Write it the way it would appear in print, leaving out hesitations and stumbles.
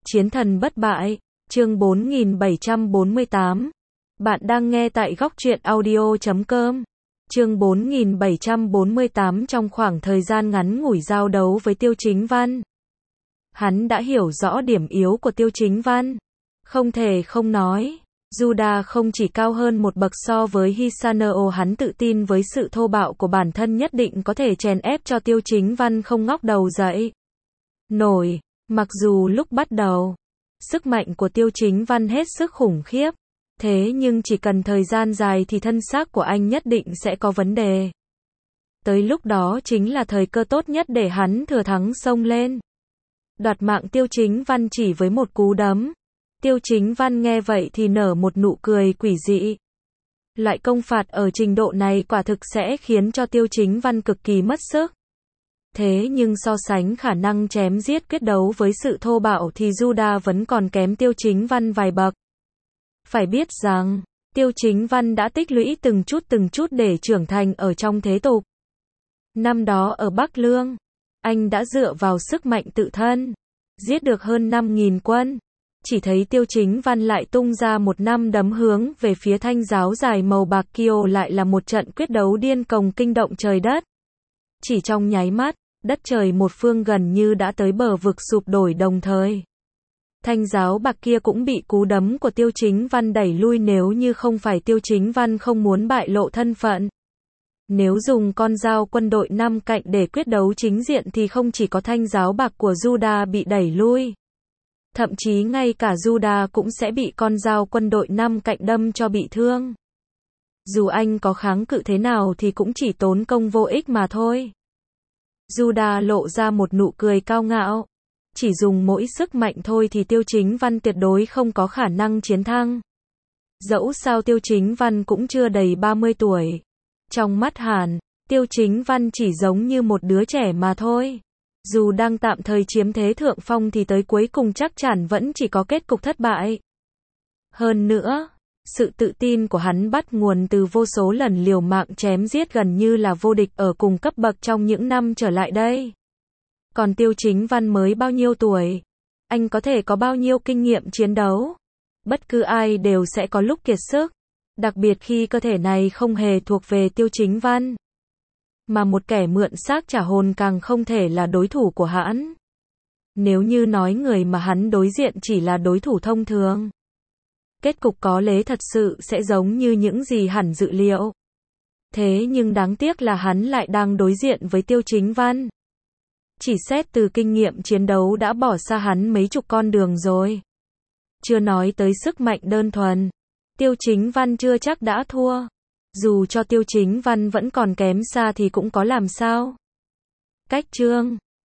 Chiến thần bất bại, chương 4748. Bạn đang nghe tại góc truyện audio.com. Chương 4748. Trong khoảng thời gian ngắn ngủi giao đấu với Tiêu Chính Văn, hắn đã hiểu rõ điểm yếu của Tiêu Chính Văn. Không thể không nói, Juda không chỉ cao hơn một bậc so với Hisaneo, hắn tự tin với sự thô bạo của bản thân nhất định có thể chèn ép cho Tiêu Chính Văn không ngóc đầu dậy nổi. Mặc dù lúc bắt đầu, sức mạnh của Tiêu Chính Văn hết sức khủng khiếp, thế nhưng chỉ cần thời gian dài thì thân xác của anh nhất định sẽ có vấn đề. Tới lúc đó chính là thời cơ tốt nhất để hắn thừa thắng xông lên, đoạt mạng Tiêu Chính Văn chỉ với một cú đấm. Tiêu Chính Văn nghe vậy thì nở một nụ cười quỷ dị. Loại công phạt ở trình độ này quả thực sẽ khiến cho Tiêu Chính Văn cực kỳ mất sức. Thế nhưng so sánh khả năng chém giết quyết đấu với sự thô bạo thì Juda vẫn còn kém Tiêu Chính Văn vài bậc. Phải biết rằng, Tiêu Chính Văn đã tích lũy từng chút để trưởng thành ở trong thế tục. Năm đó ở Bắc Lương, anh đã dựa vào sức mạnh tự thân, giết được hơn 5.000 quân. Chỉ thấy Tiêu Chính Văn lại tung ra một năm đấm hướng về phía thanh giáo dài màu bạc kia, lại là một trận quyết đấu điên cuồng kinh động trời đất. Chỉ trong nháy mắt, đất trời một phương gần như đã tới bờ vực sụp đổ đồng thời. Thanh giáo bạc kia cũng bị cú đấm của Tiêu Chính Văn đẩy lui, nếu như không phải Tiêu Chính Văn không muốn bại lộ thân phận. Nếu dùng con dao quân đội 5 cạnh để quyết đấu chính diện thì không chỉ có thanh giáo bạc của Juda bị đẩy lui, thậm chí ngay cả Juda cũng sẽ bị con dao quân đội 5 cạnh đâm cho bị thương. Dù anh có kháng cự thế nào thì cũng chỉ tốn công vô ích mà thôi. Juda lộ ra một nụ cười cao ngạo. Chỉ dùng mỗi sức mạnh thôi thì Tiêu Chính Văn tuyệt đối không có khả năng chiến thắng. Dẫu sao Tiêu Chính Văn cũng chưa đầy 30 tuổi. Trong mắt hắn, Tiêu Chính Văn chỉ giống như một đứa trẻ mà thôi. Dù đang tạm thời chiếm thế thượng phong thì tới cuối cùng chắc chắn vẫn chỉ có kết cục thất bại. Hơn nữa, sự tự tin của hắn bắt nguồn từ vô số lần liều mạng chém giết gần như là vô địch ở cùng cấp bậc trong những năm trở lại đây. Còn Tiêu Chính Văn mới bao nhiêu tuổi? Anh có thể có bao nhiêu kinh nghiệm chiến đấu? Bất cứ ai đều sẽ có lúc kiệt sức. Đặc biệt khi cơ thể này không hề thuộc về Tiêu Chính Văn. Mà một kẻ mượn xác trả hồn càng không thể là đối thủ của hắn. Nếu như nói người mà hắn đối diện chỉ là đối thủ thông thường, kết cục có lẽ thật sự sẽ giống như những gì hắn dự liệu. Thế nhưng đáng tiếc là hắn lại đang đối diện với Tiêu Chính Văn. Chỉ xét từ kinh nghiệm chiến đấu đã bỏ xa hắn mấy chục con đường rồi. Chưa nói tới sức mạnh đơn thuần, Tiêu Chính Văn chưa chắc đã thua. Dù cho Tiêu Chính Văn vẫn còn kém xa thì cũng có làm sao. Cách chương